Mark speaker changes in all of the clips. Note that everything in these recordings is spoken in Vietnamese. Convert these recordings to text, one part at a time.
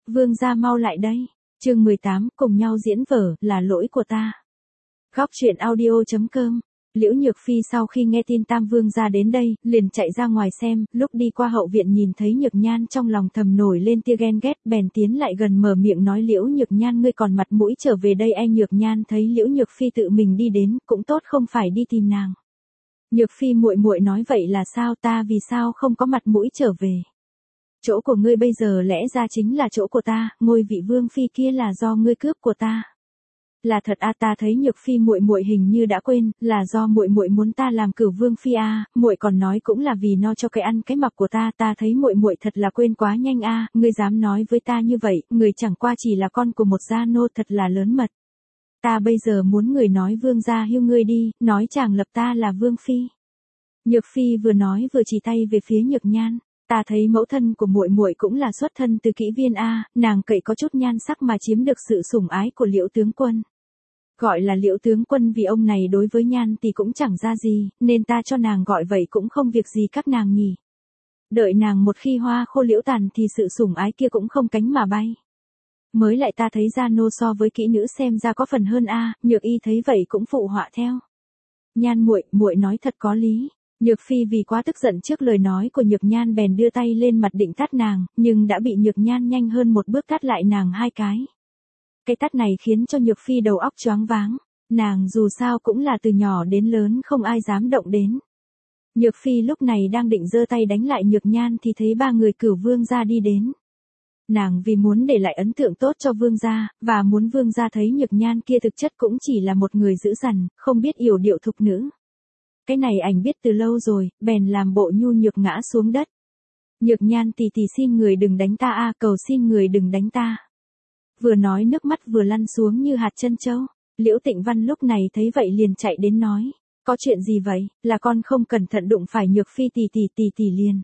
Speaker 1: Vương gia mau lại đây. Chương 18, cùng nhau diễn vở, là lỗi của ta. Góc truyện audio.com. Liễu Nhược Phi sau khi nghe tin Tam Vương gia đến đây, liền chạy ra ngoài xem, lúc đi qua hậu viện nhìn thấy Nhược Nhan trong lòng thầm nổi lên tia ghen ghét, bèn tiến lại gần mở miệng nói: Liễu Nhược Nhan, ngươi còn mặt mũi trở về đây? Nhược Nhan thấy Liễu Nhược Phi tự mình đi đến, cũng tốt không phải đi tìm nàng. Nhược Phi muội muội nói vậy là sao? Ta vì sao không có mặt mũi trở về? Chỗ của ngươi bây giờ lẽ ra chính là chỗ của ta, ngôi vị vương phi kia là do ngươi cướp của ta. Là thật à? Ta thấy Nhược Phi muội muội hình như đã quên, là do muội muội muốn ta làm cửu vương phi à? Muội còn nói cũng là vì no cho cái ăn cái mặc của ta. Ta thấy muội muội thật là quên quá nhanh à? Ngươi dám nói với ta như vậy, người chẳng qua chỉ là con của một gia nô, thật là lớn mật. Ta bây giờ muốn người nói vương gia hiêu ngươi đi, nói chàng lập ta là vương phi. Nhược Phi vừa nói vừa chỉ tay về phía Nhược Nhan. Ta thấy mẫu thân của muội muội cũng là xuất thân từ kỹ viên a, nàng cậy có chút nhan sắc mà chiếm được sự sủng ái của Liễu tướng quân. Gọi là Liễu tướng quân vì ông này đối với Nhan thì cũng chẳng ra gì, nên ta cho nàng gọi vậy cũng không việc gì các nàng nhỉ. Đợi nàng một khi hoa khô liễu tàn thì sự sủng ái kia cũng không cánh mà bay. Mới lại ta thấy gia nô so với kỹ nữ xem ra có phần hơn a. Nhược Y thấy vậy cũng phụ họa theo. Nhan muội nói thật có lý. Nhược Phi vì quá tức giận trước lời nói của Nhược Nhan bèn đưa tay lên mặt định tát nàng, nhưng đã bị Nhược Nhan nhanh hơn một bước tát lại nàng hai cái. Cái tát này khiến cho Nhược Phi đầu óc choáng váng, nàng dù sao cũng là từ nhỏ đến lớn không ai dám động đến. Nhược Phi lúc này đang định giơ tay đánh lại Nhược Nhan thì thấy ba người cửu vương gia đi đến. Nàng vì muốn để lại ấn tượng tốt cho vương gia, và muốn vương gia thấy Nhược Nhan kia thực chất cũng chỉ là một người dữ dằn, không biết yểu điệu thục nữ. Cái này ảnh biết từ lâu rồi, bèn làm bộ nhu nhược ngã xuống đất. Nhược Nhan tỷ tỷ xin người đừng đánh ta a, cầu xin người đừng đánh ta. Vừa nói nước mắt vừa lăn xuống như hạt trân châu. Liễu Tịnh Văn lúc này thấy vậy liền chạy đến nói, có chuyện gì vậy, là con không cẩn thận đụng phải Nhược Phi tỷ tỷ liền.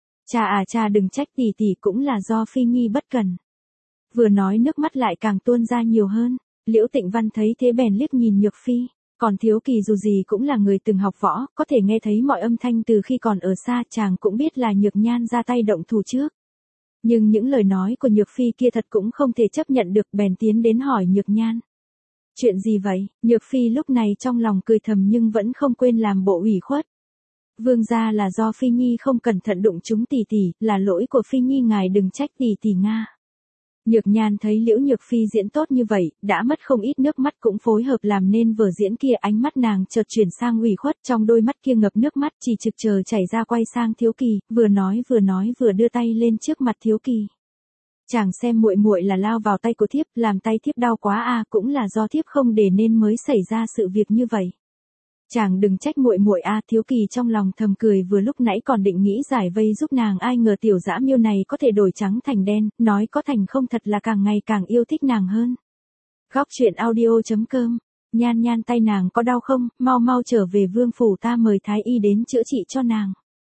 Speaker 1: Cha đừng trách tỷ tỷ, cũng là do Phi Nhi bất cẩn. Vừa nói nước mắt lại càng tuôn ra nhiều hơn. Liễu Tịnh Văn thấy thế bèn liếc nhìn Nhược Phi. Còn Thiếu Kỳ dù gì cũng là người từng học võ, có thể nghe thấy mọi âm thanh từ khi còn ở xa, chàng cũng biết là Nhược Nhan ra tay động thủ trước. Nhưng những lời nói của Nhược Phi kia thật cũng không thể chấp nhận được, bèn tiến đến hỏi Nhược Nhan. Chuyện gì vậy? Nhược Phi lúc này trong lòng cười thầm nhưng vẫn không quên làm bộ ủy khuất. Vương gia, là do Phi Nhi không cẩn thận đụng chúng tỷ tỷ, là lỗi của Phi Nhi, ngài đừng trách tỷ tỷ nga. Nhược Nhan thấy Liễu Nhược Phi diễn tốt như vậy, đã mất không ít nước mắt cũng phối hợp làm nên vở diễn kia, ánh mắt nàng chợt chuyển sang ủy khuất, trong đôi mắt kia ngập nước mắt, chỉ trực chờ chảy ra, quay sang Thiếu Kỳ, vừa nói vừa đưa tay lên trước mặt Thiếu Kỳ. Chàng xem muội là lao vào tay của thiếp, làm tay thiếp đau quá a, cũng là do thiếp không để nên mới xảy ra sự việc như vậy. Chàng đừng trách muội a. Thiếu Kỳ trong lòng thầm cười, vừa lúc nãy còn định nghĩ giải vây giúp nàng, ai ngờ tiểu dã miêu này có thể đổi trắng thành đen, nói có thành không, thật là càng ngày càng yêu thích nàng hơn. Góc truyện audio.com. Nhan tay nàng có đau không? Mau trở về vương phủ, ta mời thái y đến chữa trị cho nàng.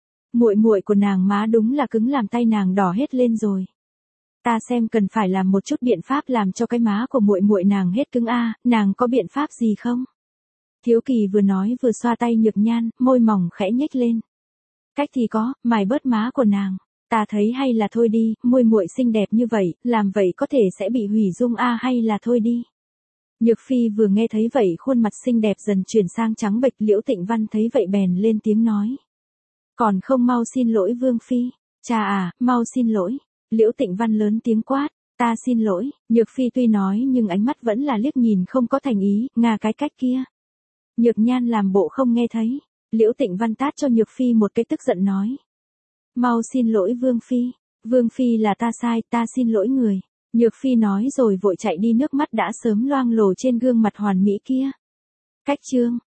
Speaker 1: Muội của nàng má đúng là cứng, làm tay nàng đỏ hết lên rồi. Ta xem cần phải làm một chút biện pháp làm cho cái má của muội nàng hết cứng a. Nàng có biện pháp gì không? Thiếu Kỳ vừa nói vừa xoa tay Nhược Nhan, môi mỏng khẽ nhếch lên. Cách thì có, mài bớt má của nàng. Ta thấy hay là thôi đi, muội xinh đẹp như vậy, làm vậy có thể sẽ bị hủy dung a, hay là thôi đi. Nhược Phi vừa nghe thấy vậy khuôn mặt xinh đẹp dần chuyển sang trắng bệch. Liễu Tịnh Văn thấy vậy bèn lên tiếng nói. Còn không mau xin lỗi vương phi. Cha mau xin lỗi. Liễu Tịnh Văn lớn tiếng quát. Ta xin lỗi. Nhược Phi tuy nói nhưng ánh mắt vẫn là liếc nhìn không có thành ý, ngà cái cách kia. Nhược Nhan làm bộ không nghe thấy. Liễu Tịnh Văn tát cho Nhược Phi một cái, tức giận nói. Mau xin lỗi vương phi. Vương phi là ta sai, ta xin lỗi người. Nhược Phi nói rồi vội chạy đi, nước mắt đã sớm loang lổ trên gương mặt hoàn mỹ kia. Cách chương.